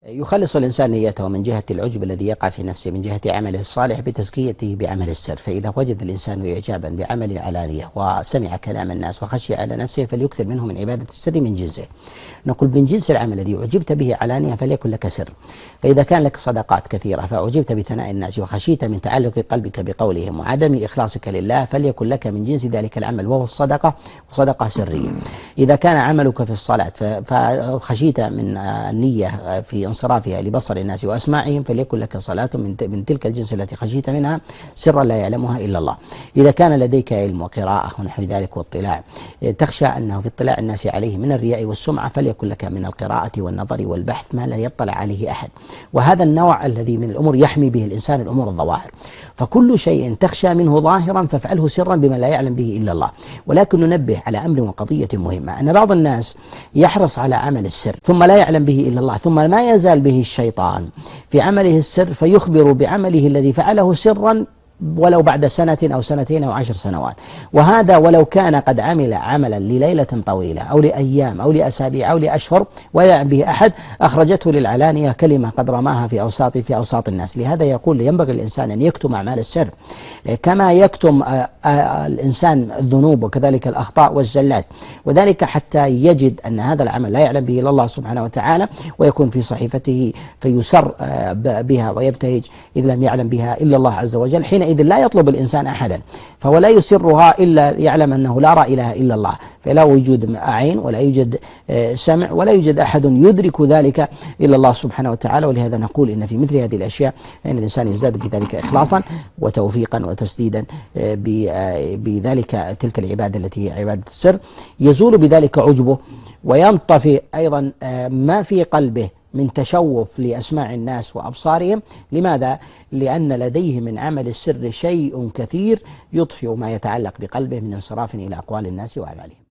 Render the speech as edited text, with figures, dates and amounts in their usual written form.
يخلص الإنسان نيته من جهة العجب الذي يقع في نفسه من جهة عمله الصالح بتزكيته بعمل السر. فإذا وجد الإنسان إعجابا بعمل العلانية وسمع كلام الناس وخشي على نفسه فليكثر منه من عبادة السر من جنسه. نقول من جنس العمل الذي أعجبت به علانية فليكن لك سر. فإذا كان لك صدقات كثيرة فأعجبت بثناء الناس وخشيت من تعلق قلبك بقولهم وعدم إخلاصك لله فليكن لك من جنس ذلك العمل وهو الصدقة وصدقة سرية. إذا كان عملك في الصلاة فخشيت من النية في انصرافها لبصر الناس وأسماعهم فليكن لك صلاة من تلك الجنس التي خشيت منها سرا لا يعلمها إلا الله. إذا كان لديك علم وقراءة ونحو ذلك واطلاع تخشى أنه في اطلاع الناس عليه من الرياء والسمعة فليكن لك من القراءة والنظر والبحث ما لا يطلع عليه أحد. وهذا النوع الذي من الأمور يحمي به الإنسان الأمور الظواهر. فكل شيء تخشى منه ظاهرا فافعله سرا بما لا يعلم به إلا الله. ولكن ننبه على أمر وقضية مهمة، أن بعض الناس يحرص على عمل السر ثم لا يعلم به إلا الله، ثم ما يزال به الشيطان في عمله السر فيخبر بعمله الذي فعله سرا ولو بعد سنة أو سنتين أو 10 سنوات. وهذا ولو كان قد عمل عملا لليلة طويلة أو لأيام أو لأسابيع أو لأشهر ولا يعلم به أحد أخرجته للعلانية كلمة قد رماها في أوساط الناس. لهذا يقول ينبغي الإنسان أن يكتم أعمال السر كما يكتم الإنسان الذنوب وكذلك الأخطاء والزلات، وذلك حتى يجد أن هذا العمل لا يعلم به إلا الله سبحانه وتعالى ويكون في صحيفته فيسر بها ويبتهج إذ لم يعلم بها إلا الله عز وجل. حينئذ لا يطلب الإنسان أحدا فولا يسرها إلا يعلم أنه لا إله إلا الله، فلا وجود عين ولا يوجد سمع ولا يوجد أحد يدرك ذلك إلا الله سبحانه وتعالى. ولهذا نقول إن في مثل هذه الأشياء أن الإنسان يزداد في ذلك إخلاصا وتوفيقا وتسديدا بذلك تلك العبادة التي هي عبادة السر، يزول بذلك عجبه وينطفئ أيضا ما في قلبه من تشوف لأسماع الناس وأبصارهم. لماذا؟ لأن لديه من عمل السر شيء كثير يطفئ ما يتعلق بقلبه من انصراف إلى أقوال الناس وأعمالهم.